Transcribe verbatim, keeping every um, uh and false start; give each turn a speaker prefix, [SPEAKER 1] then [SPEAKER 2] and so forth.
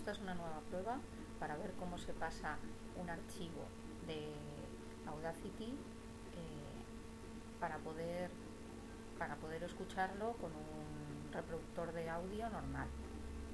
[SPEAKER 1] esta es una nueva prueba para ver cómo se pasa un archivo de Audacity eh, para poder para poder escucharlo con un reproductor de audio normal.